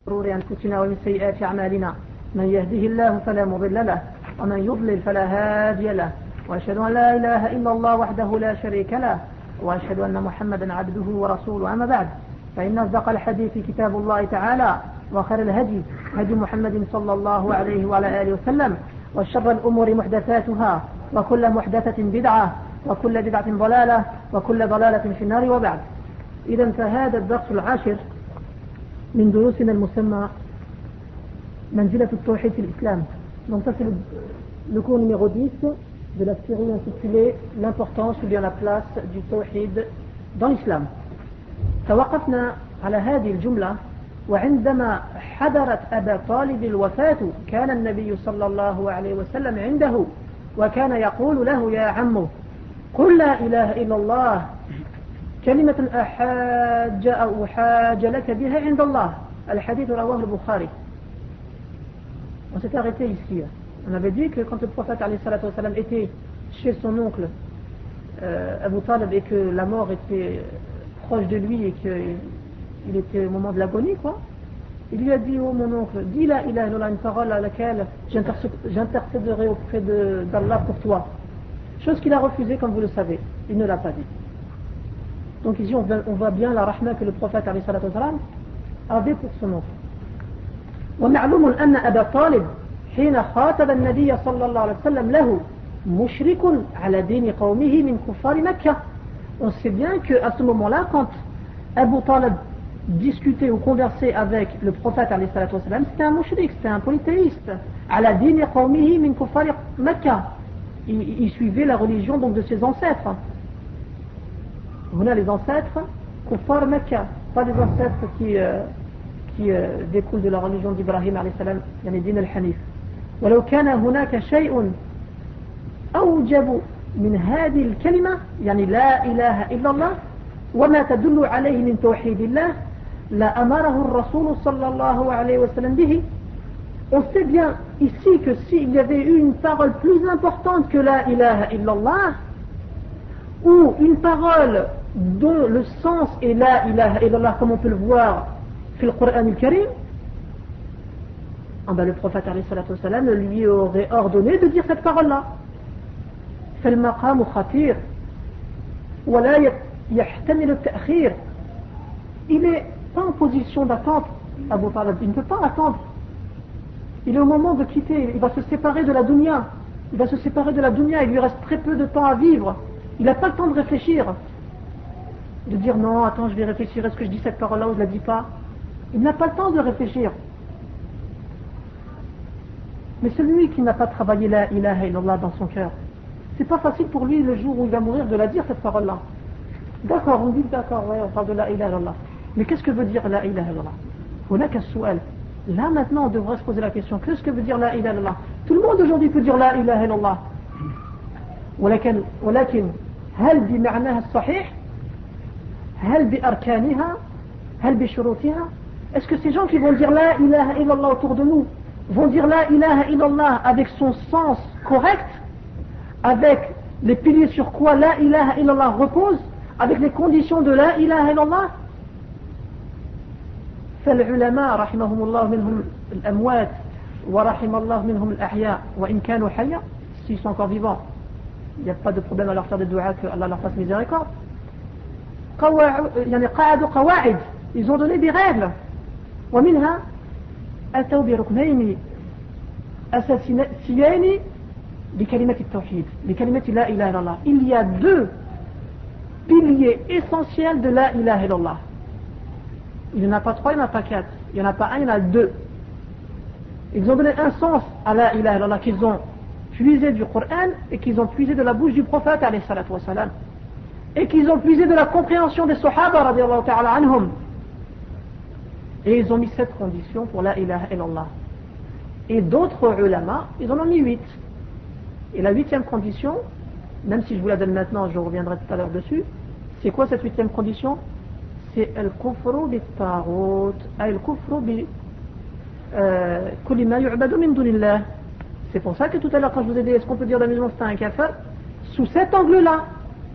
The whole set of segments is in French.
شرور أنفسنا ومن سيئات أعمالنا من يهده الله فلا مضل له ومن يضلل فلا هادي له وأشهد أن لا إله إلا الله وحده لا شريك له وأشهد أن محمدا عبده ورسوله. أما بعد فإن أصدق الحديث كتاب الله تعالى وخير الهدي هدي محمد صلى الله عليه وعلى آله وسلم وشر الأمور محدثاتها وكل محدثة بدعة وكل بدعة ضلالة وكل ضلالة في النار. وبعد إذا فهذا الدرس العاشر من دروسنا المسمى منزلة التوحيد في الإسلام. Donc ça c'est le cours numéro 10 de la série intitulée l'importance ou bien la place du tawhid dans l'islam. توقفنا على هذه الجملة وعندما حضرت أبا طالب الوفاة كان النبي صلى الله عليه وسلم عنده وكان يقول له يا عمو قل لا إله إلا الله كلمة أحاج أو حاج لك بها عند الله. الحديث رواه البخاري. On s'est arrêté ici. On avait dit que quand le prophète était chez son oncle Abu Talib et que la mort était proche de lui et qu'il était au moment de l'agonie, quoi, il lui a dit: oh mon oncle, dis la ilaha illallah, une parole à laquelle j'intercéderai auprès d'Allah pour toi. Chose qu'il a refusée, comme vous le savez. Il ne l'a pas dit. Donc ici on voit bien la rahma que le prophète avait pour son oncle. ومعلوم أن أبا طالب حين خاطب النبي صلى الله عليه وسلم له مشرك على دين قومه من كفار مكة. On sait bien qu'à ce moment-là, quand Abu Talib discutait ou conversait avec le prophète c'était un mushrik, c'était un polythéiste. على دين قومه من كفار مكة. Il suivait la religion donc de ses ancêtres. On a les ancêtres Kuffar Mecca, pas les ancêtres qui découlent de la religion d'Ibrahim alayhi salam, yani din al-Hanif. ولو كان هناك شيء أوجب من هذه الكلمة يعني لا إله إلا الله وما تدل عليه من توحيد الله لأمره الرسول صلى الله عليه وسلم به. On sait bien ici que s'il y avait eu une parole plus importante que la ilaha illallah ou une parole dont le sens est la ilaha illallah comme on peut le voir dans le Coran al-Karim, le prophète lui aurait ordonné de dire cette parole-là. فالمقام خطير ولا يحتمل التأخير. Il est pas en position d'attente. Abu Talib, il ne peut pas attendre. Il est au moment de quitter, il va se séparer de la dunya. Il va se séparer de la dunya, il lui reste très peu de temps à vivre. Il n'a pas le temps de réfléchir. De dire non, attends, je vais réfléchir, est-ce que je dis cette parole-là ou je ne la dis pas? Il n'a pas le temps de réfléchir. Mais celui qui n'a pas travaillé la ilaha illallah dans son cœur, c'est pas facile pour lui le jour où il va mourir de la dire cette parole-là. D'accord, on dit d'accord, ouais, on parle de la ilaha illallah. Mais qu'est-ce que veut dire la ilaha illallah? On n'a qu'un souhait. Là maintenant on devrait se poser la question, qu'est-ce que veut dire la ilaha illallah? Tout le monde aujourd'hui peut dire la ilaha illallah. ولكن هل بمعناها الصحيح؟ هل بأركانها؟ هل بشروطها؟ Est-ce que ces gens qui vont dire la ilaha illallah autour de nous vont dire la ilaha illallah avec son sens correct, avec les piliers sur quoi la ilaha illallah repose, avec les conditions de la ilaha illallah? فالعلماء رحمهم الله منهم الأموات ورحم الله منهم الأحياء وإن كانوا حيا, s'ils sont encore vivants, il n'y a pas de problème à leur faire des doigts que Allah leur fasse miséricorde. قاعدوا قواعد, ils ont donné des règles. ومنها أتوا بركنين أساسيين لكلمة التوحيد لكلمة لا إله إلا الله. Il y a deux piliers essentiels de la ilaha illallah. Il n'y en a pas trois, il n'y en a pas quatre, il n'y en a pas un, il y en a deux. Ils ont donné un sens à la ilaha illallah qu'ils ont puisé du Coran et qu'ils ont puisé de la bouche du prophète alayhi salatu wa salam, et qu'ils ont puisé de la compréhension des sahaba radiyallahu ta'ala anhum. Et ils ont mis 7 conditions pour la ilaha illallah. Et d'autres ulama, ils en ont mis 8. Et la 8e condition, même si je vous la donne maintenant, je reviendrai tout à l'heure dessus, c'est quoi cette 8e condition? C'est al-kufru bit-taghut, al-kufru bi kulli ma yu'badu min dunillah. C'est pour ça que tout à l'heure quand je vous ai dit est-ce qu'on peut dire d'un musulman c'est un kafir, sous cet angle-là.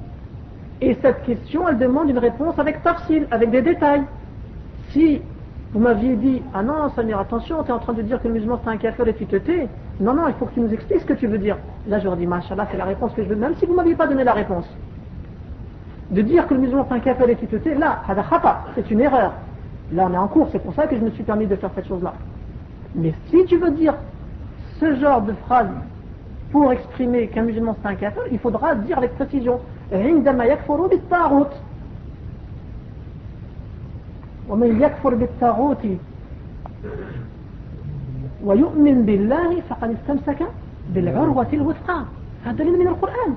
Et cette question elle demande une réponse avec tafsil, avec des détails. Si Vous m'aviez dit, ah non, Samir, attention, tu es en train de dire que le musulman c'est un kafir et tu te tais. Non, non, il faut que tu nous expliques ce que tu veux dire. Là, je leur dis, machallah, c'est la réponse que je veux, même si vous ne m'aviez pas donné la réponse. De dire que le musulman c'est un kafir et tu te tais, là, c'est une erreur. Là, on est en cours, c'est pour ça que je me suis permis de faire cette chose-là. Mais si tu veux dire ce genre de phrase pour exprimer qu'un musulman c'est un kafir, il faudra dire avec précision. عندما يكفر بالطاغوت ومن يكفر بالطاغوت ويؤمن بالله فقد استمسك بالعروة الوثقى. هذا دليل من القرآن.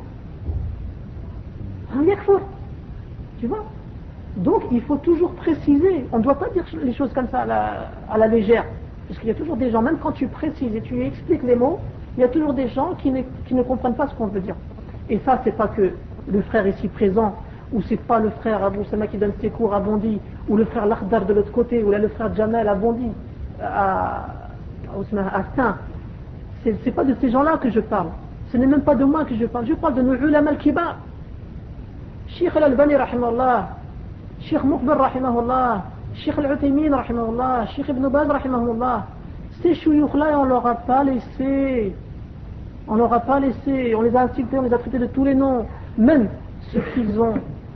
هم يكفر. Tu vois? Donc il faut toujours préciser. On ne doit pas dire les choses comme ça à la légère. Parce qu'il y a toujours des gens, même quand tu précises et tu expliques les mots, il y a toujours des gens qui ne comprennent pas ce qu'on veut dire. Et ça, c'est pas que le frère ici présent, ou c'est pas le frère Abou Sama qui donne ses cours à Bondy, ou le frère Lakhdar de l'autre côté, ou là le frère Jamal à Bondy, à Stein. C'est pas de ces gens-là que je parle. Ce n'est même pas de moi que je parle. Je parle de nos ulama al-kibar. Cheikh al-Albani rahimahullah, Cheikh Muqbil rahimahullah, Cheikh al-Uthaymin rahimahullah, Cheikh Ibn Baz rahimahullah. Ces chouyoukh-là, on ne leur a pas laissé. On leur a pas laissé. On les a insultés, on les a traités de tous les noms. Même ceux qui ont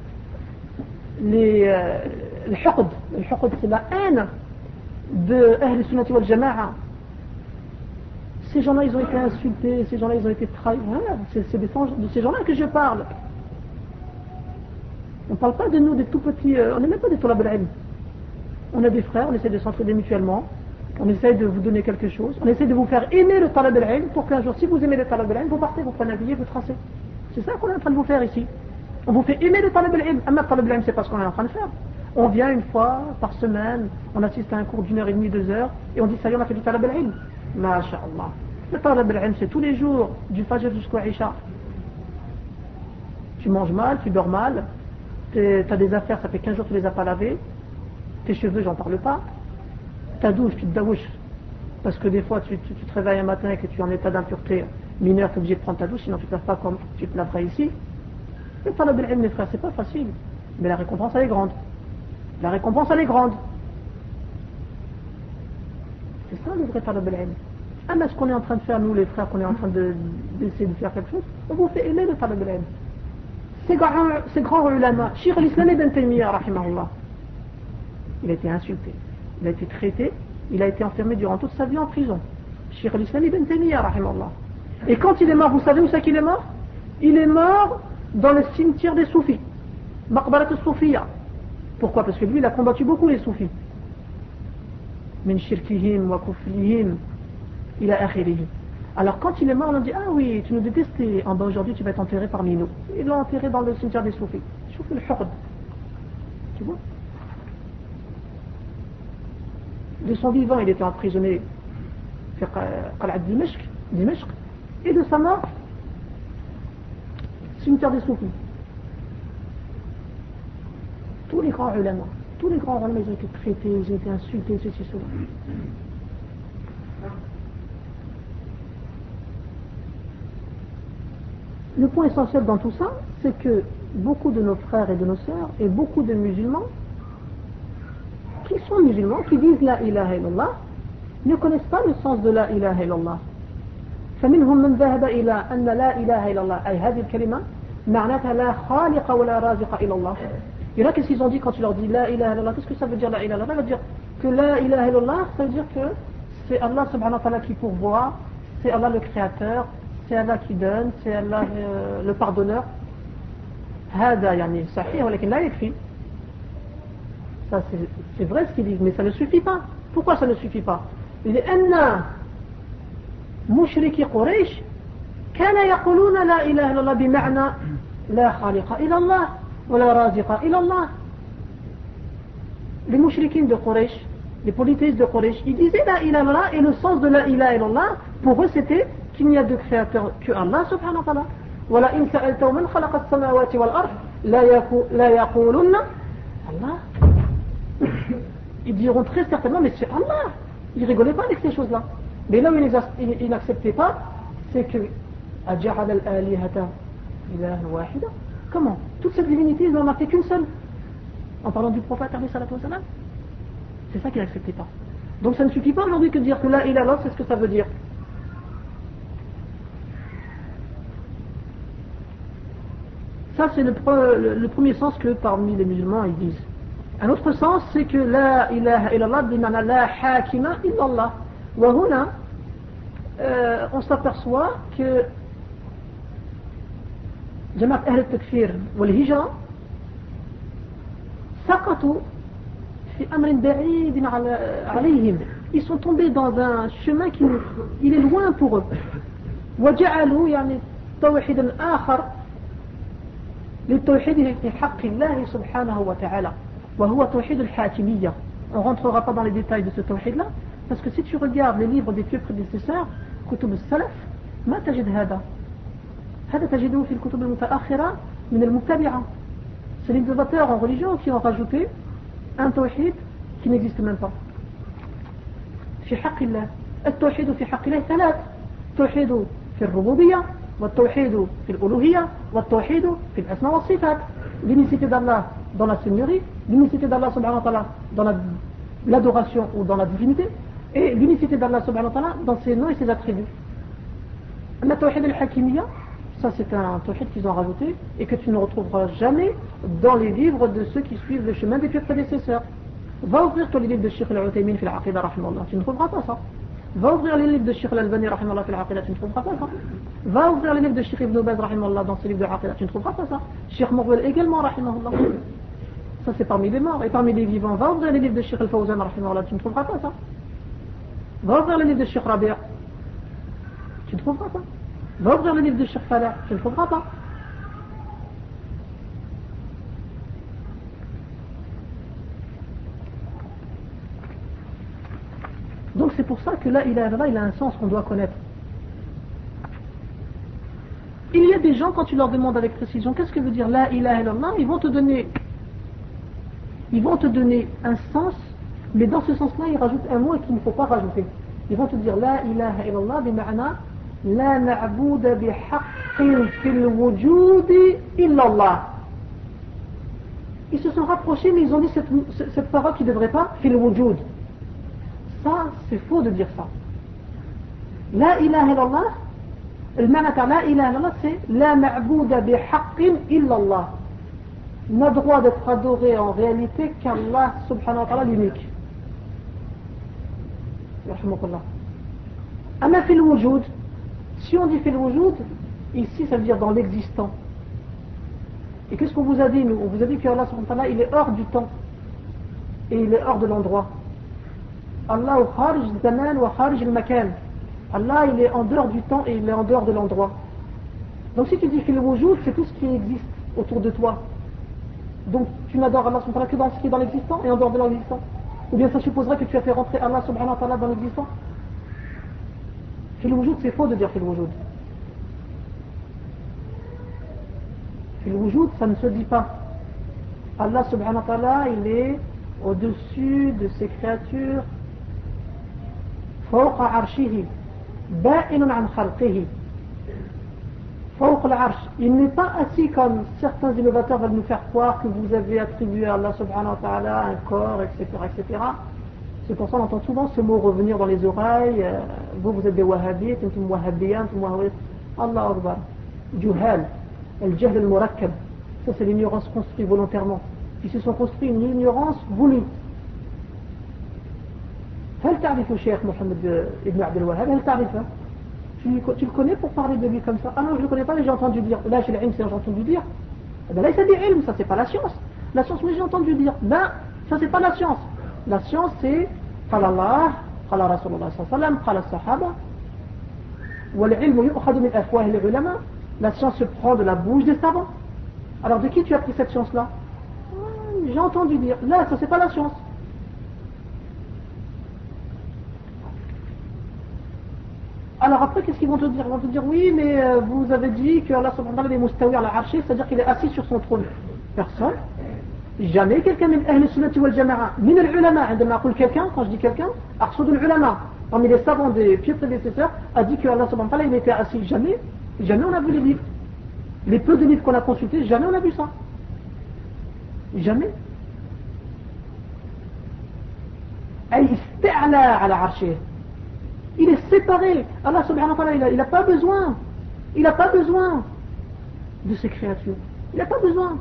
le huqd, c'est la haine de Ahl Sunnati wal Jama'a. Ces gens-là, ils ont été insultés, ces gens-là, ils ont été trahis. Voilà, c'est de ces gens-là que je parle. On ne parle pas de nous, des tout petits, on n'est même pas des Tulab al-Ilm. On a des frères, on essaie de s'entraider mutuellement, on essaie de vous donner quelque chose, on essaie de vous faire aimer le Talab al-Ilm pour qu'un jour, si vous aimez le Talab al-Ilm, vous partez, vous prenez un billet, vous tracez. C'est ça qu'on est en train de vous faire ici. On vous fait aimer le Talab al-Ilm. Le Talab al-Ilm, c'est pas ce qu'on est en train de faire. On vient une fois par semaine, on assiste à un cours d'1h30, 2 heures, et on dit ça y est, on a fait du Talab al-Ilm. Masha'Allah. Le Talab al-Ilm, c'est tous les jours, du Fajr jusqu'au Isha. Tu manges mal, tu dors mal, tu as des affaires, ça fait 15 jours que tu les as pas lavées, tes cheveux, j'en parle pas, ta douche, tu te daouches, parce que des fois tu te réveilles un matin et que tu es en état d'impureté mineure, tu es obligé de prendre ta douche, sinon tu ne te laves pas comme tu te laverais ici. Le Talab al-Ilm, mes frères, c'est pas facile, mais la récompense elle est grande. La récompense elle est grande. C'est ça le vrai Talab al-Ilm. Ah, mais ce qu'on est en train de faire, nous les frères, qu'on est en train d'essayer de faire quelque chose, on vous fait aimer le Talab al-Ilm. Ces grands ulama, Cheikh al-Islam ibn Taymiyyah, rahimahullah, il a été insulté, il a été traité, il a été enfermé durant toute sa vie en prison. Cheikh al-Islam ibn Taymiyyah, rahimahullah. Et quand il est mort, vous savez où c'est qu'il est mort? Il est mort dans le cimetière des soufis, Maqbarat al-Soufiyya. Pourquoi? Parce que lui, il a combattu beaucoup les soufis. Min shirkihim wa kufrihim ila akhirih. Alors quand il est mort, on a dit, ah oui, tu nous détestais, en bas aujourd'hui tu vas être enterré parmi nous. Ils l'ont enterré dans le cimetière des soufis. Chouf le huqd. Tu vois? De son vivant, il était emprisonné Qal'at Dimashq, et de sa mort, cimetière des soufis. Tous les grands ulama, ils ont été traités, ils ont été insultés, ceci, cela. Le point essentiel dans tout ça, c'est que beaucoup de nos frères et de nos sœurs, et beaucoup de musulmans, qui sont musulmans, qui disent la ilaha illallah, ne connaissent pas le sens de la ilaha illallah. فمنهم من ذهب إلى أن لا إله إلا الله أي هذه الكلمة معناتها لا خالق ولا رازق إلا الله. Il y en a, qu'est-ce qu'ils ont dit quand tu leur dis la ilaha illallah? Qu'est-ce que ça veut dire la ilaha illallah? Ça veut dire que la ilaha illallah, ça veut dire que c'est Allah subhanahu wa ta'ala qui pourvoit, c'est Allah le créateur, c'est Allah qui donne, c'est Allah le pardonneur. هذا يعني صحيح ولكن لا يكفي. Ça c'est vrai ce qu'ils disent, mais ça ne suffit pas. Pourquoi ça ne suffit pas? لأن مشركي قريش كانوا يقولون لا إله إلا الله بمعنى لا خالق إلا الله ولا رازق إلا الله. Les mouchriquins de Quraysh, les polythéistes de Quraysh, ils disaient la ilaha illallah, et le sens de la ilaha illallah, pour eux c'était qu'il n'y a de créateur que Allah subhanahu wa ta'ala. Wala in sa'altahu man khalaqa as-samawati wal ard la yaqulunna Allah. Ils diront très certainement, mais c'est Allah. Ils rigolaient pas avec ces choses-là. Mais là où ils n'acceptaient pas, c'est que aj'ala al-alihata ilahan wahida. Comment? Toute cette divinité, ils n'en ont fait qu'une seule. En parlant du prophète alayhi salatu wa salam. C'est ça qu'il n'acceptait pas. Donc ça ne suffit pas aujourd'hui que de dire que la ilaha illallah, c'est ce que ça veut dire. Ça c'est le premier sens que parmi les musulmans ils disent. Un autre sens c'est que la ilaha illallah bimana la hakima illallah. Wa huna, on s'aperçoit que Jamaat Ahl al-Takfir wal-Hijra سقطوا في أمر بعيد عليهم. Ils sont tombés dans un chemin qui il est loin pour eux. وجعلوا يعني توحيدا آخر للتوحيد في حق الله سبحانه وتعالى وهو توحيد الحاكمية. On ne rentrera pas dans les détails de ce tawhid là parce que si tu regardes les livres des pieux prédécesseurs كتب السلف ما تجد هذا تجده في الكتب المتأخرة من المبتدعة. C'est les innovateurs en religion qui ont rajouté un tawhid qui n'existe même pas. في حق الله. التوحيد في حق الله ثلاث. التوحيد في الربوبية والتوحيد في الألوهية والتوحيد في الأسماء والصفات. L'unicité d'Allah dans la seigneurie, l'unicité d'Allah subhanahu wa ta'ala dans l'adoration ou dans la divinité, et l'unicité d'Allah subhanahu wa ta'ala dans ses noms et ses attributs. Le tawhid al-hakimiyya, ça c'est un tawhid qu'ils ont rajouté et que tu ne retrouveras jamais dans les livres de ceux qui suivent le chemin des pieux prédécesseurs. Va ouvrir toi les livres de Sheikh al-Uthaymin fil Aqida rahimahullah, tu ne trouveras pas ça. Va ouvrir les livres de Sheikh al-Albani rahimahullah fil Aqida, tu ne trouveras pas ça. Va ouvrir les livres de Sheikh Ibn Baz rahimahullah dans ses livres de Aqida, tu ne trouveras pas ça. Sheikh Morwel également rahimahullah. Ça c'est parmi les morts et parmi les vivants. Va ouvrir les livres de Sheikh al-Fawzan rahimahullah, tu ne trouveras pas ça. Va ouvrir les livres de Sheikh Rabi', tu ne trouveras pas. Va ouvrir le livre de Cheikh Falah, tu ne trouveras pas. Donc c'est pour ça que la ilaha illallah, il a un sens qu'on doit connaître. Il y a des gens, quand tu leur demandes avec précision qu'est-ce que veut dire la ilaha illallah, ils vont te donner un sens, mais dans ce sens-là, ils rajoutent un mot qu'il ne faut pas rajouter. Ils vont te dire la ilaha illallah bima'na لا معبود بحق في الوجود إلا الله. Ils se sont rapprochés mais ils ont dit cette parole qui ne devrait pas في الوجود. Ça c'est faux de dire ça. لا إله إلا الله, المعنى تاع لا إله إلا الله c'est لا معبود بحق إلا الله. N'a droit d'être adoré en réalité qu'Allah subhanahu wa ta'ala l'unique. Yarhamukallah. أما في الوجود, si on dit fait le wujud, ici ça veut dire dans l'existant. Et qu'est-ce qu'on vous a dit nous? On vous a dit que Allah subhanahu wa ta'ala il est hors du temps et il est hors de l'endroit. Allah kharij zaman wa kharij al-makan. Allah il est en dehors du temps et il est en dehors de l'endroit. Donc si tu dis fait le wujud, c'est tout ce qui existe autour de toi. Donc tu n'adores Allah subhanahu wa ta'ala que dans ce qui est dans l'existant et en dehors de l'existant. Ou bien ça supposerait que tu as fait rentrer Allah subhanahu wa ta'ala dans l'existant. Fil wujud, c'est faux de dire fil wujud. Fil wujud, ça ne se dit pas. Allah subhanahu wa ta'ala, il est au-dessus de ses créatures. فوق عرشه بائن عن خلقه. فوق العرش. Il n'est pas assis comme certains innovateurs veulent nous faire croire que vous avez attribué à Allah subhanahu wa ta'ala un corps, etc., etc. C'est pour ça qu'on entend souvent ce mot revenir dans les oreilles. Vous êtes des wahhabites, انتم wahhabiens, انتم wahhabites. Allah Akbar. Juhal. Al-jahl al-murakkab. Ça c'est l'ignorance construite volontairement. Ils se sont construits une ignorance voulue. هل تعرف الشيخ محمد ابن عبد الوهاب؟ هل تعرفه؟ Tu le connais pour parler de lui comme ça? Ah non, je ne le connais pas, mais j'ai entendu dire. Là, chez l'ilm, c'est j'ai entendu dire. Eh bien là, ça dit ilm, ça c'est pas la science. La science, oui, j'ai entendu dire. Là, ça c'est pas la science. La science, c'est قال الله قال رسول الله صلى الله عليه وسلم قال الصحابة والعلم يؤخذ من أفواه العلماء. La science se prend de la bouche des savants. Alors de qui tu as pris cette science-là? J'ai entendu dire. Là, ça c'est pas la science. Alors après, qu'est-ce qu'ils vont te dire? Ils vont te dire oui, mais vous avez dit que Allah subhanahu wa ta'ala est mustawi ala arshi, c'est-à-dire qu'il est assis sur son trône. Personne. Jamais quelqu'un من أهل السنة والجماعة من العلماء عندما أقول quelqu'un, quand je dis quelqu'un, أقصد العلماء parmi les savants des pieux prédécesseurs a dit que Allah subhanahu wa ta'ala il était assis. Jamais on a vu les livres. Les peu de livres qu'on a consultés, jamais on a vu ça. Jamais. أي استعلى على عرشه. Il est séparé. Allah subhanahu wa ta'ala, il n'a pas besoin. Il n'a pas besoin de ses créatures. Il n'a pas besoin.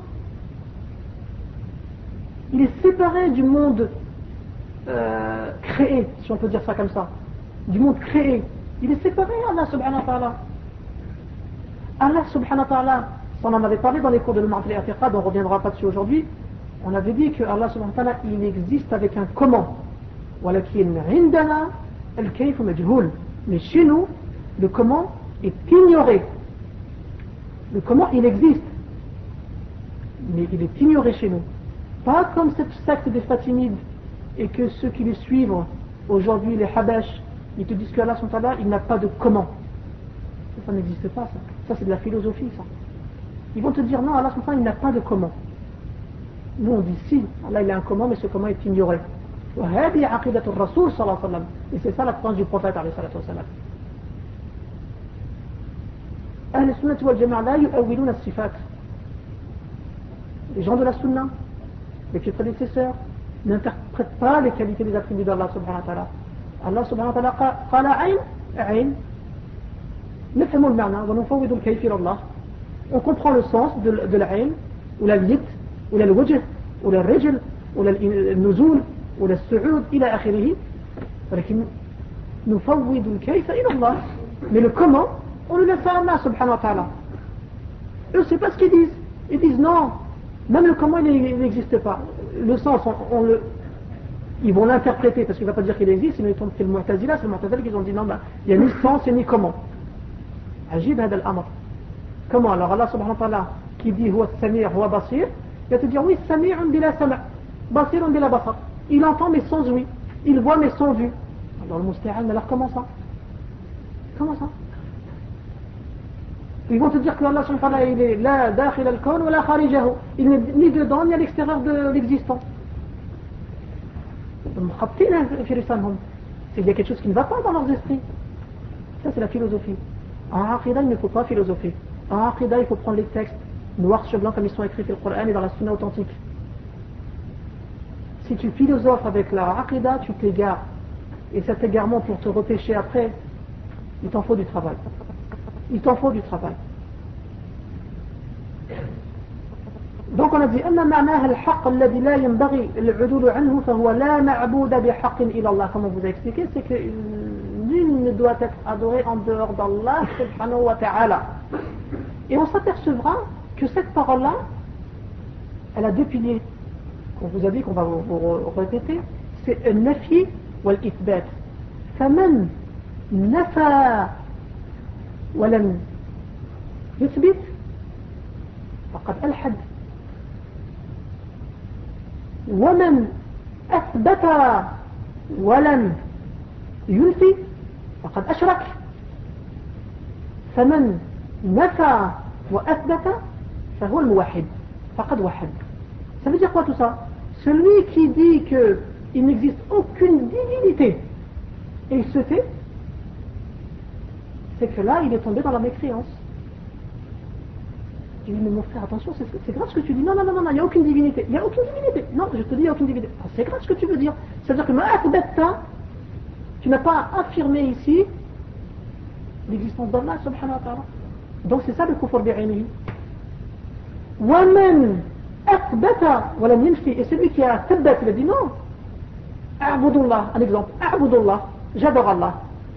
Il est séparé du monde créé, si on peut dire ça comme ça. Du monde créé. Il est séparé, Allah subhanahu wa ta'ala. Allah subhanahu wa ta'ala, on en avait parlé dans les cours de l'Ummat al-I'tiqad, on ne reviendra pas dessus aujourd'hui. On avait dit que Allah subhanahu wa ta'ala, il existe avec un comment. ولكن عندنا الكيف مجهول. Mais chez nous, le comment est ignoré. Le comment, il existe, mais il est ignoré chez nous. Pas comme cette secte des Fatimides et que ceux qui les suivent aujourd'hui, les Habash, ils te disent qu'Allah subhanahu wa ta'ala, il n'a pas de comment. Ça n'existe pas, ça. Ça, c'est de la philosophie, ça. Ils vont te dire non, Allah subhanahu wa ta'ala, il n'a pas de comment. Nous, on dit si, Allah, il a un comment, mais ce comment est ignoré. وهذه عقيدة الرسول صلى الله عليه وسلم. Et c'est ça la croyance du prophète عليه الصلاة والسلام. أهل السنة والجماعة لا يؤولون الصفات. Les gens de la sunna, les pieux prédécesseurs, n'interprètent pas les qualités des attributs d'Allah subhanahu wa ta'ala. Allah subhanahu wa ta'ala قال عين عين نفهم المعنى ونفوض الكيف إلى الله. On comprend le sens de la عين ou la yid ou la wajh ou la rijl ou la nuzul ou la su'ud إلى آخره. ولكن نفوض الكيف إلى الله. Mais le comment, on le laisse à Allah subhanahu wa ta'ala. Eux, c'est pas ce qu'ils disent. Ils disent non, même le comment il n'existe pas. Le sens, ils vont l'interpréter parce qu'il ne va pas dire qu'il existe, sinon ils tombent, c'est le Mu'tazila, c'est le Mu'tazila qui ont dit non, il n'y a ni sens et ni comment. Ajib hada al-amr. Comment alors Allah subhanahu wa ta'ala qui dit huwa as-sami' huwa basir, il va te dire oui, sami'un bila sama', basirun bila basar. Il entend mais sans ouïe, il voit mais sans vue. Alors le musta'an, alors comment ça? Comment ça? Ils vont te dire que Allah subhanahu wa ta'ala il est la dakhil al-kawn wa la kharijahu. Il n'est ni dedans ni à l'extérieur de l'existant. Il y a quelque chose qui ne va pas dans leurs esprits. Ça c'est la philosophie. En aqidah il ne faut pas philosopher. En aqidah il faut prendre les textes noir sur blanc comme ils sont écrits dans le Coran et dans la sunna authentique. Si tu philosophes avec la aqidah, tu t'égares. Et cet égarement pour te repêcher après, il t'en faut du travail. Il t'en faut du travail. Donc on a dit أن معناه الحق الذي لا ينبغي العدول عنه فهو لا معبود بحق إلى الله. Comme on vous a expliqué, c'est que nul ne doit être adoré en dehors d'Allah subhanahu wa ta'ala. Et on s'apercevra que cette parole-là, elle a deux piliers. On vous a dit qu'on va vous répéter. C'est un nafi ou l'ithbat. فمن نفى ولم يثبت فقد ألحد ومن أثبت ولم ينفي فقد أشرك فمن نفى وأثبت فهو الموحد فقد وحد. Ça veut dire quoi tout ça? Celui qui dit qu'il n'existe aucune divinité et il se tait, c'est que là il est tombé dans la mécréance. Je dis mais mon frère attention, c'est grave ce que tu dis. Non, il n'y a aucune divinité. Il n'y a aucune divinité. Non, je te dis il n'y a aucune divinité. Ah, c'est grave ce que tu veux dire. C'est-à-dire que tu n'as pas affirmé ici l'existence d'Allah subhanahu wa ta'ala. Donc c'est ça le kufr bi'aynihi. وَمَنْ أَثْبَتَ وَلَمْ يَنْفِي. Et celui qui a thabbat, il a dit non. A'budullah, un exemple. A'budullah, j'adore Allah.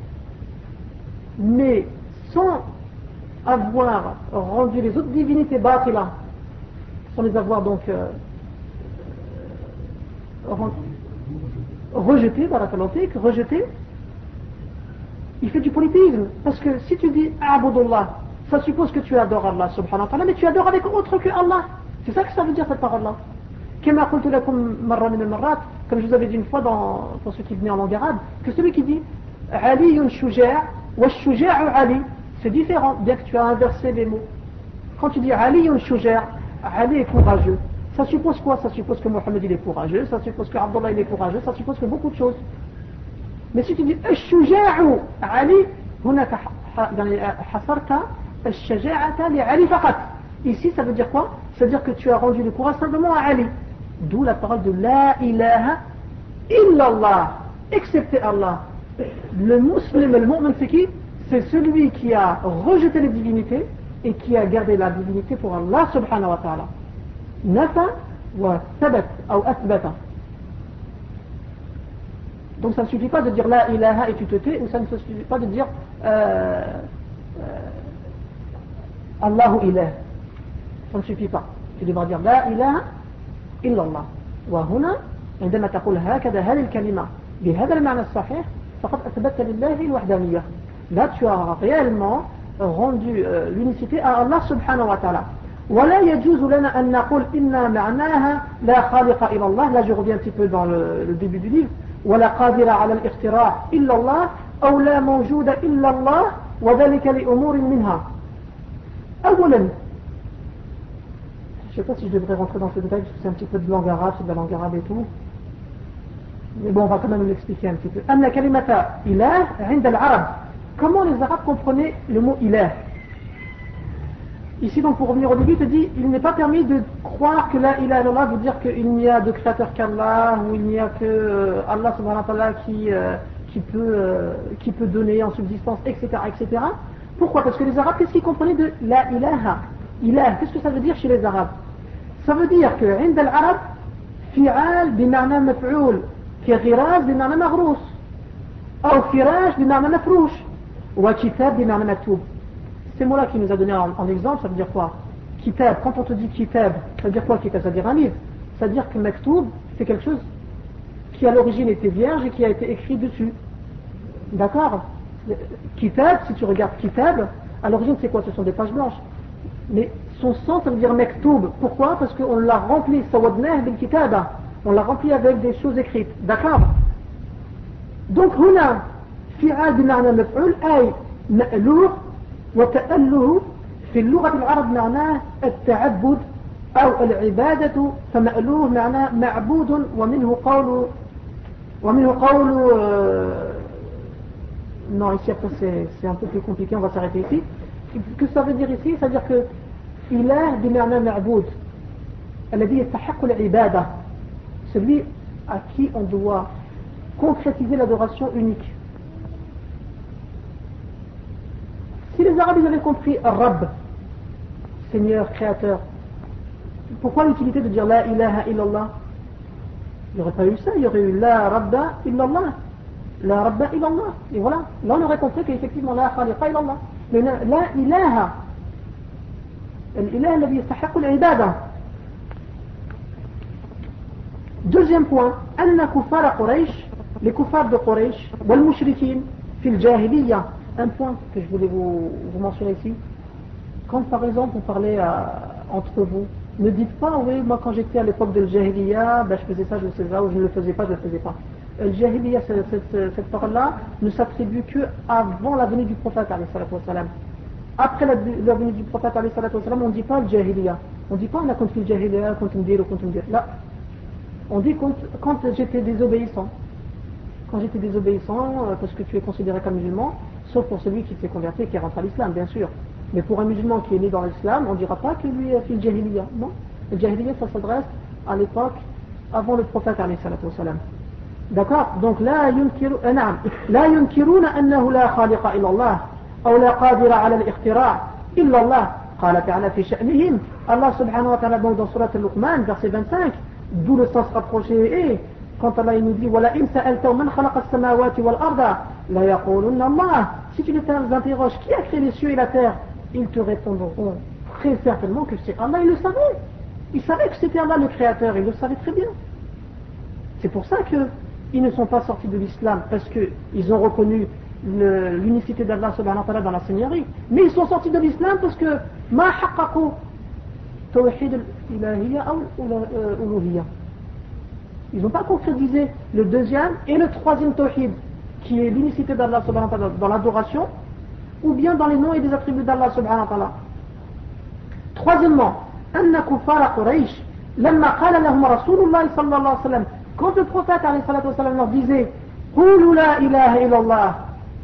Mais sans avoir rendu les autres divinités batila, sans les avoir donc rejetées, rejetées, il fait du polythéisme. Parce que si tu dis A'budullah, ça suppose que tu adores Allah subhanahu wa ta'ala, mais tu adores avec autre que Allah. C'est ça que ça veut dire cette parole-là. كما قلت لكم مرة من المرات, comme je vous avais dit une fois pour ceux qui venaient en langue arabe, que celui qui dit Ali shuja' wa shuja'u Ali, c'est différent, bien que tu as inversé les mots. Quand tu dis Ali shuja', Ali est courageux. Ça suppose quoi? Ça suppose que Mohammed il est courageux, ça suppose que Abdullah il est courageux, ça suppose que beaucoup de choses. Mais si tu dis shuja'u Ali, هناك حصرت الشجاعة لعلي فقط. Ici ça veut dire quoi? Ça veut dire que tu as rendu le courage simplement à Ali. D'où la parole de La ilaha illallah. excepté Allah. Le musulman, le mu'min, c'est qui? C'est celui qui a rejeté les divinités et qui a gardé la divinité pour Allah subhanahu wa ta'ala. Nafa wa thabat ou athbata. Donc ça ne suffit pas de dire la ilaha et tu te tais, ou ça ne suffit pas de dire Allahu ilah. Ça ne suffit pas. Tu devras dire la ilaha illallah. وهنا عندما تقول هكذا هذه الكلمة بهذا المعنى الصحيح فقد أثبت لله الوحدانية. Là tu as réellement rendu l'unicité à Allah subhanahu wa ta'ala. ولا يجوز لنا أن نقول إن معناها لا خالق إلا الله. Là je reviens un petit peu dans le début du livre. ولا قادر على الاختراع إلا الله أو لا موجود إلا الله وذلك لأمور منها. أولا je ne sais pas si je devrais rentrer dans ce détail parce que c'est un petit peu de langue arabe, c'est de la langue arabe et tout. Mais bon, on va quand même l'expliquer un petit peu. أن كلمة إله عند العرب. Comment les Arabes comprenaient le mot ilah? Ici donc pour revenir au début, il te dit il n'est pas permis de croire que la ilaha illallah veut dire qu'il n'y a de créateur qu'Allah ou il n'y a que Allah subhanahu wa ta'ala qui peut donner en subsistance, etc., etc. Pourquoi? Parce que les Arabes, qu'est-ce qu'ils comprenaient de la ilaha? Ilah, qu'est-ce que ça veut dire chez les Arabes? Ça veut dire que عند العرب فعال بمعنى مفعول كغراز بمعنى مغروس أو فراش بمعنى مفروش وكتاب بمعنى مكتوب. Ces mots-là qu'il nous a donné en exemple, ça veut dire quoi? Kitab, quand on te dit kitab, ça veut dire quoi kitab? Ça veut dire un livre. Ça veut dire que maktoub, c'est quelque chose qui à l'origine était vierge et qui a été écrit dessus. D'accord? Kitab, si tu regardes kitab, à l'origine c'est quoi? Ce sont des pages blanches. Mais son sens, ça veut dire maktoub. Pourquoi? Parce qu'on l'a rempli, sawadnah bil kitaba. On l'a rempli avec des choses écrites. D'accord? Donc, هنا فعال بمعنى مفعول أي مألوه وتأله في اللغة العرب معناه التعبد أو العبادة فمألوه معناه معبود ومنه قول non ici après c'est un peu plus compliqué, on va s'arrêter ici. Que ça veut dire ici? Ça veut dire que إله بمعنى معبود الذي يستحق العبادة, celui à qui on doit concrétiser l'adoration unique. Si les Arabes avaient compris Rabb, Seigneur, Créateur, pourquoi l'utilité de dire La ilaha illallah? Il n'y aurait pas eu ça, il y aurait eu La Rabba illallah, La Rabba illallah. Et voilà, là on aurait compris qu'effectivement La Khaliqa illallah. Mais La ilaha, الإله الذي يستحق العبادة. Deuxième point, أن كفار قريش, les kuffars de Quraysh, والمشركين في الجاهلية. Un point que je voulais vous mentionner ici. Quand par exemple on parlait entre vous, ne dites pas oui moi quand j'étais à l'époque de l'Jahiliya, ben, je faisais ça, je faisais ça, ou je ne le faisais pas, je ne le faisais pas. L'Jahiliya, cette parole-là ne s'attribue que avant la venue du prophète alayhi salatu wa salam. Après la venue du prophète alayhi salatu wa salam, on ne dit pas le Jahiliya. On ne dit pas on a contre le Jahiliya, contre me dire ou contre me dire. Là, on dit quand j'étais désobéissant. Quand j'étais désobéissant, parce que tu es considéré comme musulman, sauf pour celui qui s'est converti et qui rentre à l'islam, bien sûr. Mais pour un musulman qui est né dans l'islam, on ne dira pas que lui a fait le Jahiliya. Non. Le Jahiliya, ça s'adresse à l'époque avant le prophète alayhi salatu wa salam. D'accord? Donc, لا ينكرون أنه لا خالق إلا الله أو لا قادر على الاختراع إلا الله. قال تعالى في شأنهم. Allah subhanahu wa ta'ala dans surat al-Luqman, verset 25, d'où le sens rapproché est, quand Allah nous dit وَلَئِنْ سَأَلْتَهُ مَنْ خَلَقَ السَّمَاوَاتِ وَالْأَرْضَ لَيَقُولُنَّ اللَّهُ. Si tu les interroges, qui a créé les cieux et la terre? Ils te répondront très certainement que c'est Allah. Il le savait. Il savait que c'était Allah le créateur. Il le savait très bien. C'est pour ça qu'ils ne sont pas sortis de l'islam, parce qu'ils ont reconnu l'unicité d'Allah subhanahu wa ta'ala dans la seigneurie. Mais ils sont sortis de l'islam parce que ma haqqaqu tawhid al-ilahiyya ou l'uluhiyya. Ils n'ont pas concrétisé le deuxième et le troisième tawhid, qui est l'unicité d'Allah subhanahu wa ta'ala dans l'adoration, ou bien dans les noms et les attributs d'Allah subhanahu wa ta'ala. Troisièmement, أن كفار قريش لما قال لهم رسول الله صلى الله عليه وسلم, quand le prophète alayhi salatu wa sallam leur disait قولوا لا إله إلا الله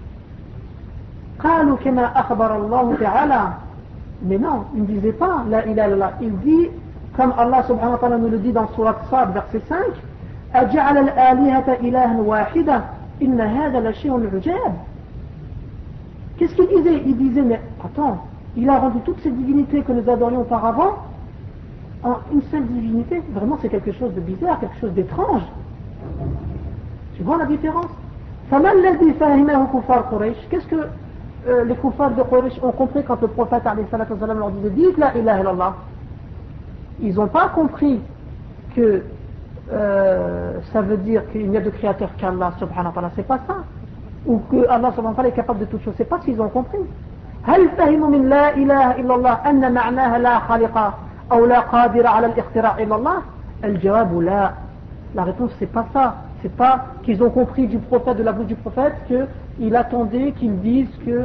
قالوا كما أخبر الله تعالى, mais non, il ne disait pas la ilaha illallah, il dit comme Allah subhanahu wa ta'ala nous le dit dans surat Sad verset 5, أجعل الآلهة إلها واحدة إن هذا لشيء عجاب. Qu'est-ce qu'il disait? Il disait, mais attends, il a rendu toutes ces divinités que nous adorions auparavant en une seule divinité. Vraiment, c'est quelque chose de bizarre, quelque chose d'étrange. Tu vois la différence? فما الذي فهمه كفار قريش? Qu'est-ce que les kuffars de Quraysh ont compris quand le prophète leur disait dites la ilaha illallah? Ils n'ont pas compris que ça veut dire qu'il n'y a de créateur qu'Allah subhanahu wa ta'ala, c'est pas ça, ou que Allah subhanahu wa ta'ala est capable de toutes choses, c'est pas ce qu'ils ont compris. هل فهموا من لا إله إلا الله أن معناها لا خالق أو لا قادر على الاختراع إلا الله؟ الجواب لا. La réponse c'est pas ça, c'est pas qu'ils ont compris du prophète, de la bouche du prophète, qu'il attendait qu'ils disent que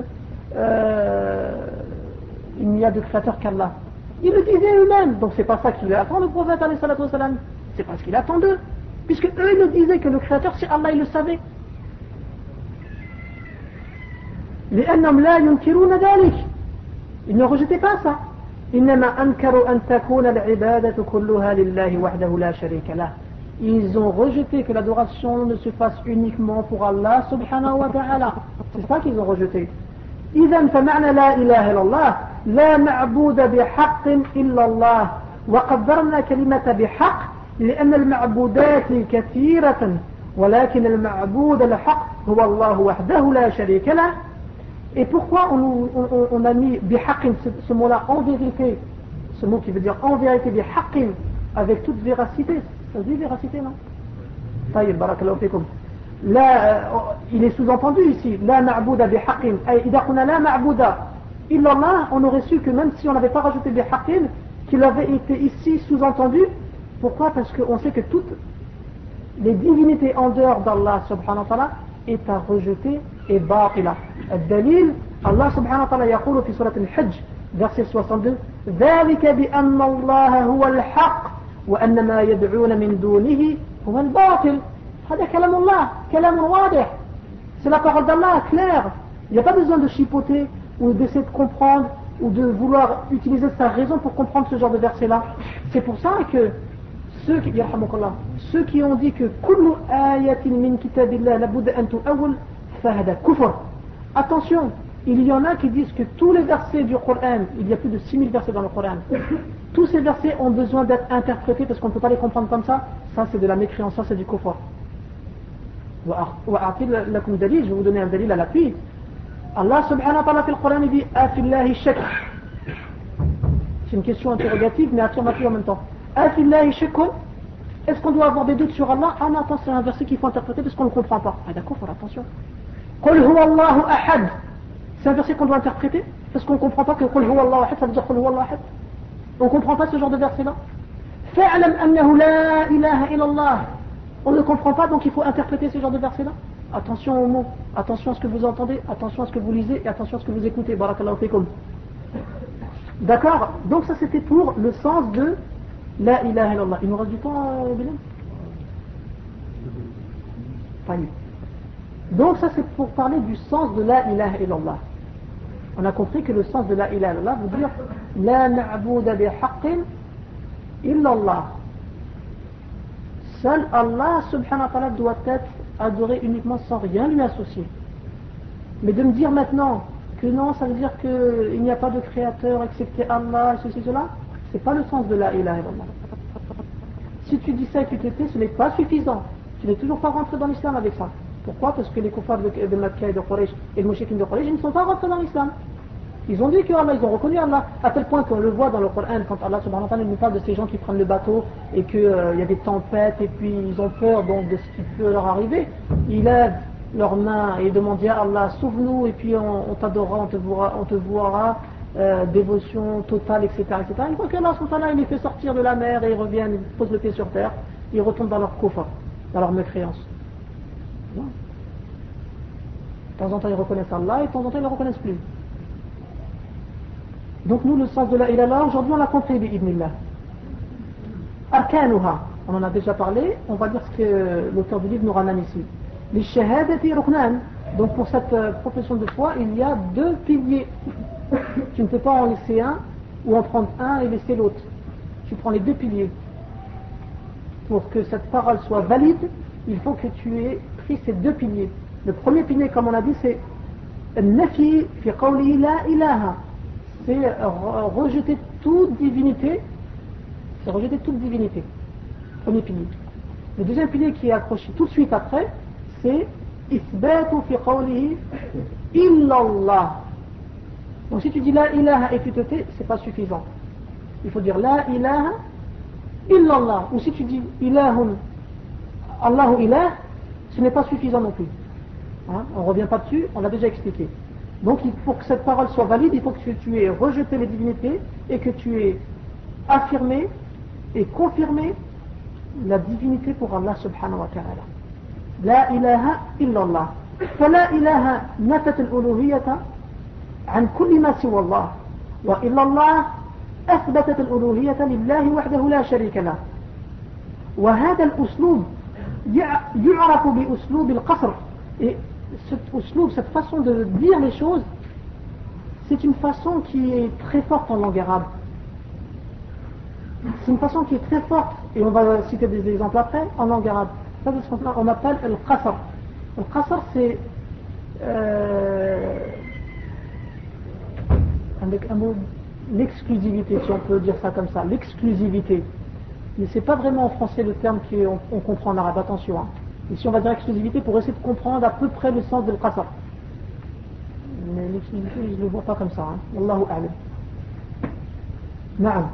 il n'y a de créateur qu'Allah. Ils le disaient eux-mêmes, donc c'est pas ça qu'il attend le prophète alayhi salatu wassalam, c'est pas ce qu'il attend d'eux, puisque eux ils le disaient que le créateur c'est Allah, ils le savaient. لأنهم لا ينكرون ذلك, ils ne rejetaient pas ça. إنما أنكروا أن تكون العبادة كلها لله وحده لا شريك له. Ils ont rejeté que l'adoration ne se fasse uniquement pour Allah subhanahu wa ta'ala. C'est ça qu'ils ont rejeté. إذن فمعنى لا إله إلا الله لا معبود بحق إلا الله. وقدرنا كلمة بحق لأن المعبودات كثيرة ولكن المعبود الحق هو الله وحده لا شريك له. Et pourquoi on a mis bihaqin, ce mot-là, en vérité, ce mot qui veut dire en vérité, bihaqin, avec toute véracité? Ça se dit véracité, non? Taïb, barakallahu fikum. Là, il est sous-entendu ici, la ma'bouda bihaqin. Idha qulna la ma'bouda illallah, on aurait su que même si on n'avait pas rajouté bihaqin, qu'il avait été ici sous-entendu. Pourquoi? Parce qu'on sait que toutes les divinités en dehors d'Allah subhanahu wa ta'ala est à rejeter et batila. الدليل الله سبحانه وتعالى يقول في سورة الحج verset 62 ذلك بأن الله هو الحق وأن ما يدعون من دونه هو الباطل. هذا كلام الله, كلام واضح, c'est la parole d'Allah claire. Il n'y a pas besoin de chipoter ou d'essayer de comprendre ou de vouloir utiliser sa raison pour comprendre ce genre de verset là. C'est pour ça que ceux qui ont dit que كل آية من كتاب الله لابد أن تؤول فهذا كفر. Attention, il y en a qui disent que tous les versets du Coran, il y a plus de 6000 versets dans le Coran, tous ces versets ont besoin d'être interprétés parce qu'on ne peut pas les comprendre comme ça. Ça c'est de la mécréance, ça c'est du kufr. Je vais vous donner un dalil à l'appui. Allah subhanahu wa ta'ala في القرآن dit أفي الشك. C'est une question interrogative mais affirmative en même temps. أفي الله شك. Est-ce qu'on doit avoir des doutes sur Allah? Ah non, attends, c'est un verset qu'il faut interpréter parce qu'on ne comprend pas. Ah d'accord, attention. قل هو الله أحد. C'est un verset qu'on doit interpréter parce qu'on ne comprend pas que قل هو الله أحد ça veut dire قل هو الله أحد. On ne comprend pas ce genre de verset là. فاعلم أنه لا إله إلا الله. On ne comprend pas, donc il faut interpréter ce genre de verset là. Attention aux mots, attention à ce que vous entendez, attention à ce que vous lisez et attention à ce que vous écoutez. Barakallahu fikum. D'accord, donc ça c'était pour le sens de la ilaha illallah. Il nous reste du temps, Bilal? Pas mieux. Donc ça c'est pour parler du sens de la ilaha illallah. On a compris que le sens de la ilaha illallah veut dire la na'bouda bihaqqin illallah. Seul Allah subhanahu wa ta'ala doit être adoré uniquement sans rien lui associer. Mais de me dire maintenant que non, ça veut dire qu'il n'y a pas de créateur excepté Allah, ceci, cela, c'est pas le sens de la ilaha illallah. Si tu dis ça et que tu te tais, ce n'est pas suffisant. Tu n'es toujours pas rentré dans l'islam avec ça. Pourquoi? Parce que les kuffars de Makkah et de Quraysh et les mouchriquins de Quraysh, ils ne sont pas rentrés dans l'islam. Ils ont dit que Allah, ils ont reconnu Allah, à tel point qu'on le voit dans le Coran, quand Allah subhanahu wa ta'ala nous parle de ces gens qui prennent le bateau et qu'il y a des tempêtes et puis ils ont peur donc de ce qui peut leur arriver. Ils lèvent leurs mains et demandent à Allah, sauve-nous et puis on t'adorera, on te voira, dévotion totale, etc. etc. Une fois qu'Allah subhanahu wa ta'ala il les fait sortir de la mer et ils reviennent, ils posent le pied sur terre, ils retombent dans leur kufr, dans leur mécréance. De temps en temps ils reconnaissent Allah et de temps en temps ils ne le reconnaissent plus. Donc nous le sens de la ilaha aujourd'hui on l'a compris bi'idnillah. Arkanuha, on en a déjà parlé, on va dire ce que l'auteur du livre nous ramène ici. Les shahadati ruknan, donc pour cette profession de foi il y a deux piliers. Tu ne peux pas en laisser un ou en prendre un et laisser l'autre. Tu prends les deux piliers. Pour que cette parole soit valide, il faut que tu aies pris ces deux piliers. Le premier pilier, comme on a dit, c'est Nafi fi qawlihi la ilaha. C'est rejeter toute divinité. C'est rejeter toute divinité. Premier pilier. Le deuxième pilier qui est accroché tout de suite après, c'est Isbatu fi qawlihi illallah. Donc si tu dis la ilaha et tu te tais, c'est pas suffisant. Il faut dire la ilaha illallah. Ou si tu dis ilahun, Allahu ilah, ce n'est pas suffisant non plus. Hein? On ne revient pas dessus, on l'a déjà expliqué. Donc pour que cette parole soit valide, il faut que tu aies rejeté les divinités et que tu aies affirmé et confirmé la divinité pour Allah subhanahu wa ta'ala. La ilaha illallah. فلا إله نفت الألوهية عن كل ما سوى الله وإلا الله أثبتت الألوهية لله وحده لا شريك له. وهذا الأسلوب يعرف بأسلوب القصر. Et cette façon de dire les choses, c'est une façon qui est très forte en langue arabe. C'est une façon qui est très forte, et on va citer des exemples après, en langue arabe. Ça, c'est ce qu'on appelle le qasr. Le qasr, c'est avec un mot, l'exclusivité, si on peut dire ça comme ça, l'exclusivité. Mais c'est pas vraiment en français le terme qu'on comprend en arabe, attention. Hein. Ici on va dire exclusivité pour essayer de comprendre à peu près le sens de l'qasr. Mais l'exclusivité, je ne le vois pas comme ça. Hein. Wallahu a'lam. Na'am.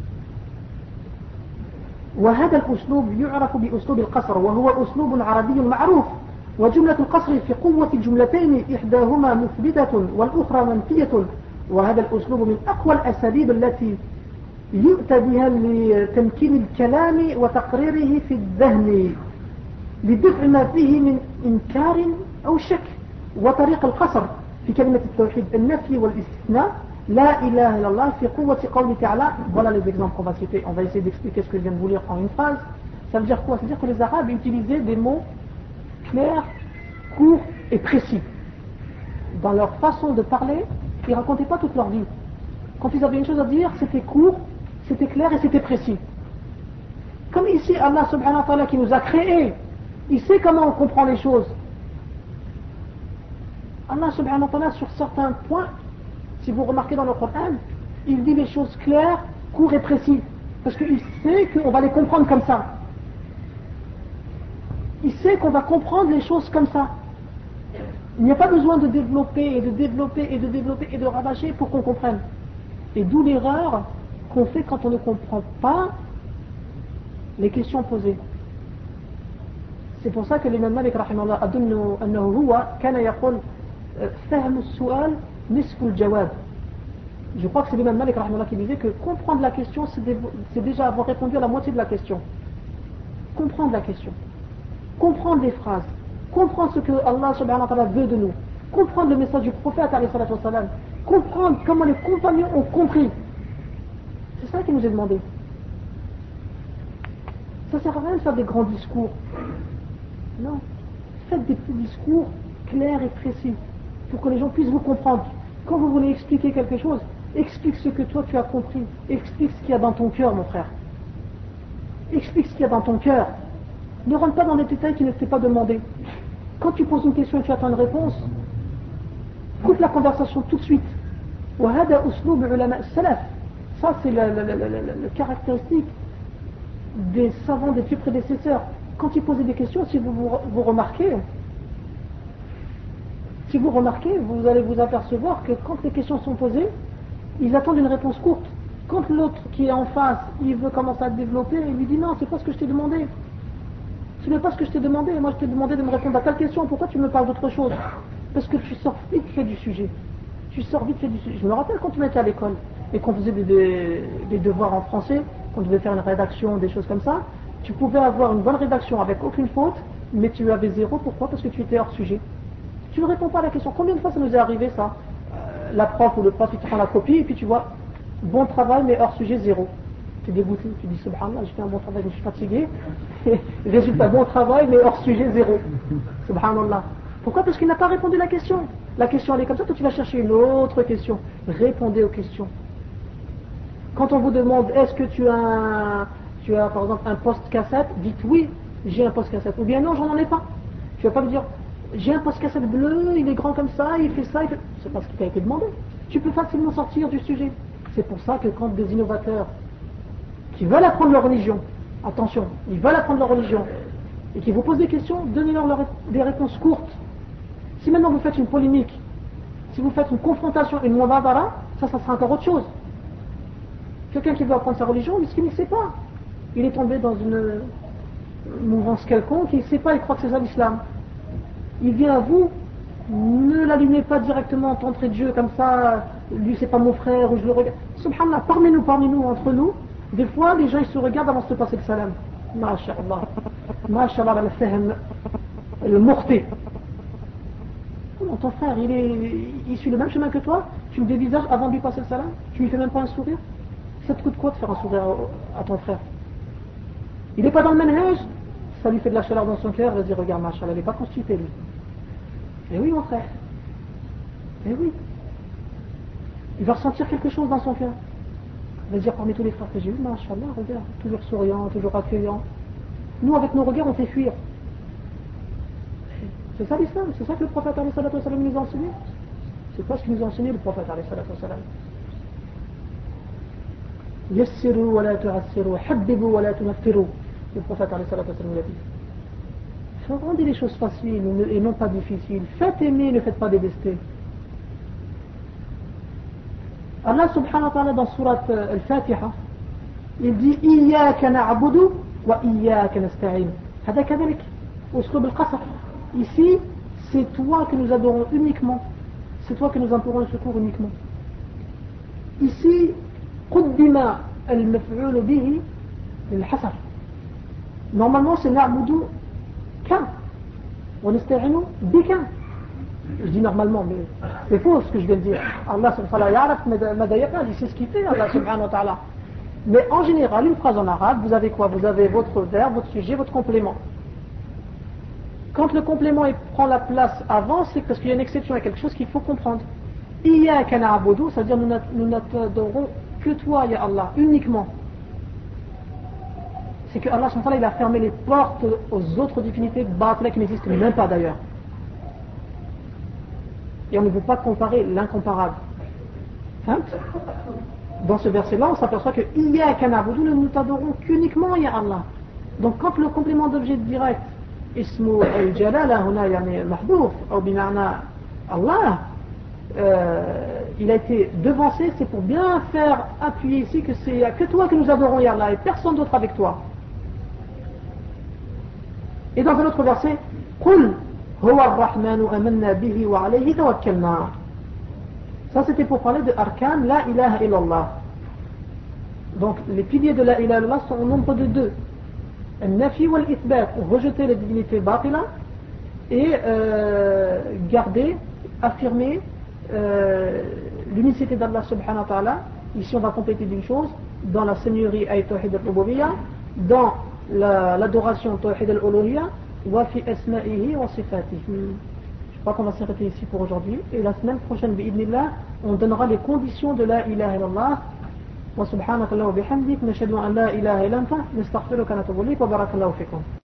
وهذا الأسلوب يعرف بأسلوب القصر وهو أسلوب عربي معروف وجملة القصر في قوة الجملتين إحداهما مثبتة والأخرى منفية وهذا الأسلوب من أقوى الأساليب التي يؤتى بها لتمكين الكلام وتقريره في الذهن لدفع ما فيه من إنكار أو شك. وطريق القصر في كلمة التوحيد النفي والاستثناء لا إله إلا الله في قوة قوله تعالى. Voilà les exemples qu'on va citer. On va essayer d'expliquer ce que je viens de vous lire en une phrase. Ça veut dire quoi? Ça veut dire que les Arabes utilisaient des mots clairs, courts et précis. Dans leur façon de parler, ils ne racontaient pas toute leur vie. Quand ils avaient une chose à dire, c'était court, c'était clair et c'était précis. Comme ici, Allah subhanahu wa ta'ala qui nous a créés, il sait comment on comprend les choses. Allah subhanahu wa ta'ala sur certains points, si vous remarquez dans le Coran, il dit les choses claires, courtes et précises. Parce qu'il sait qu'on va les comprendre comme ça. Il sait qu'on va comprendre les choses comme ça. Il n'y a pas besoin de développer et de développer et de développer et de rabâcher pour qu'on comprenne. Et d'où l'erreur qu'on fait quand on ne comprend pas les questions posées. C'est pour ça que l'imam Malik rahimahullah adunnu annahu huwa kana yaqul fahm as-su'al nisfu al-jawab. Je crois que c'est l'imam Malik rahimahullah qui disait que comprendre la question c'est déjà avoir répondu à la moitié de la question. Comprendre la question, comprendre les phrases, comprendre ce que Allah subhanahu wa ta'ala veut de nous, comprendre le message du prophète alayhi salatu wa salam, comprendre comment les compagnons ont compris. C'est ça qui nous est demandé. Ça sert à rien de faire des grands discours. Non. Faites des petits discours clairs et précis pour que les gens puissent vous comprendre. Quand vous voulez expliquer quelque chose, explique ce que toi tu as compris. Explique ce qu'il y a dans ton cœur, mon frère. Explique ce qu'il y a dans ton cœur. Ne rentre pas dans des détails qui ne t'est pas demandé. Quand tu poses une question et tu attends une réponse, coupe la conversation tout de suite. وهذا أسلوب علماء السلف. Ça c'est le caractéristique des savants des plus prédécesseurs. Quand ils posaient des questions, si vous remarquez, vous allez vous apercevoir que quand les questions sont posées, ils attendent une réponse courte. Quand l'autre qui est en face, il veut commencer à développer, il lui dit non, c'est pas ce que je t'ai demandé. Ce n'est pas ce que je t'ai demandé. Moi, je t'ai demandé de me répondre à telle question. Pourquoi tu me parles d'autre chose? Parce que tu sors vite fait du sujet. Je me rappelle quand on était à l'école et qu'on faisait des devoirs en français, qu'on devait faire une rédaction, des choses comme ça. Tu pouvais avoir une bonne rédaction avec aucune faute, mais tu avais 0. Pourquoi? Parce que tu étais hors sujet. Tu ne réponds pas à la question. Combien de fois ça nous est arrivé ça? La prof ou le prof, il te prend la copie et puis tu vois, bon travail mais hors sujet 0. Tu es dégoûté, tu dis subhanallah, j'ai fait un bon travail, je me suis fatigué. Résultat, bon travail mais hors sujet 0. Subhanallah. Pourquoi? Parce qu'il n'a pas répondu à la question. La question elle est comme ça, toi tu vas chercher une autre question. Répondez aux questions. Quand on vous demande est-ce que tu as par exemple un poste cassette, dites oui, j'ai un poste cassette. Ou bien non, j'en ai pas. Tu vas pas me dire j'ai un post-cassette bleu, il est grand comme ça, il fait ça, il fait... C'est pas ce qui t'a été demandé. Tu peux facilement sortir du sujet. C'est pour ça que quand des innovateurs qui veulent apprendre leur religion, attention, ils veulent apprendre leur religion, et qui vous posent des questions, donnez-leur des réponses courtes. Si maintenant vous faites une polémique, si vous faites une confrontation, une muwadara, ça sera encore autre chose. Quelqu'un qui veut apprendre sa religion, il ne sait pas. Il est tombé dans une mouvance quelconque, il ne sait pas, il croit que c'est ça l'islam. Il vient à vous, ne l'allumez pas directement en d'entrée de jeu comme ça, lui c'est pas mon frère, ou je le regarde. Subhanallah, parmi nous, entre nous, des fois les gens ils se regardent avant de se passer le salam. Masha'Allah. Masha'Allah, le morté. Ton frère, il suit le même chemin que toi, tu me dévisages avant de lui passer le salam, tu lui fais même pas un sourire. Ça te coûte quoi de faire un sourire à ton frère? Il n'est pas dans le manhaj, ça lui fait de la chaleur dans son cœur, il va dire regarde machallah, il n'est pas constitué lui. Eh oui mon frère, eh oui. Il va ressentir quelque chose dans son cœur. Il va dire parmi tous les frères que j'ai vus, machallah, regarde, toujours souriant, toujours accueillant. Nous avec nos regards on fait fuir. C'est ça l'islam, c'est ça que le prophète alayhi salatu wassalam nous a enseigné. C'est quoi ce qu'il nous a enseigné le prophète alayhi salatu wassalam? Yassiru wa la tu'assiru, habbibu wa la tunaffiru. Le prophète alayhi salatu wassalam l'a dit. Il faut rendre les choses faciles et non pas difficiles. Faites aimer, ne faites pas détester. Allah subhanahu wa ta'ala dans surat al-Fatiha, il dit Iyyaka na'budu wa iyyaka nasta'in. Hada kadhalik, uslub al-qasr. Ici, c'est toi que nous adorons uniquement. C'est toi que nous implorons le secours uniquement. Ici, قدم المفعول به للحصر. Normalement, c'est na'budu qu'un. On nasta'inu bika. Je dis normalement, mais c'est faux ce que je viens de dire. Allah subhanahu wa ta'ala, il sait ce qu'il fait, Allah subhanahu wa ta'ala. Mais en général, une phrase en arabe, vous avez quoi? Vous avez votre verbe, votre sujet, votre complément. Quand le complément prend la place avant, c'est parce qu'il y a une exception, il y a quelque chose qu'il faut comprendre. Iyyaka na'budu, c'est-à-dire nous n'adorons que toi, ya Allah, uniquement. C'est que Allah subhanahu wa ta'ala, il a fermé les portes aux autres divinités batila qui n'existent même pas d'ailleurs. Et on ne peut pas comparer l'incomparable. Hein? Dans ce verset-là, on s'aperçoit que Iyyaka na'budu, nous ne t'adorons qu'uniquement, ya Allah. Donc quand le complément d'objet direct اسمه الجلالة هنا يعني محذوف أو بمعنى Allah, il a été devancé, c'est pour bien faire appuyer ici que c'est que toi que nous adorons ya Allah et personne d'autre avec toi. Et dans un autre verset, قل هو الرحمن آمنا به وعليه توكلنا. Ça c'était pour parler de arkan la ilaha illallah. Donc les piliers de la ilaha illallah sont au nombre de deux. Nafi wal ithbat, rejeter les divinités batila et garder, affirmer l'unicité d'Allah subhanahu wa ta'ala. Ici on va compléter d'une chose, dans la seigneurie ay tawhid al-rububiyya, dans l'adoration tawhid al-uluhiyya, wa fi asma'ihi wa sifatihi. Je crois qu'on va s'arrêter ici pour aujourd'hui et la semaine prochaine bi'idnillah on donnera les conditions de la ilaha illallah. وسبحانك اللهم وبحمدك نشهد أن لا إله إلا أنت نستغفرك ونتوب إليك وبارك الله فيكم.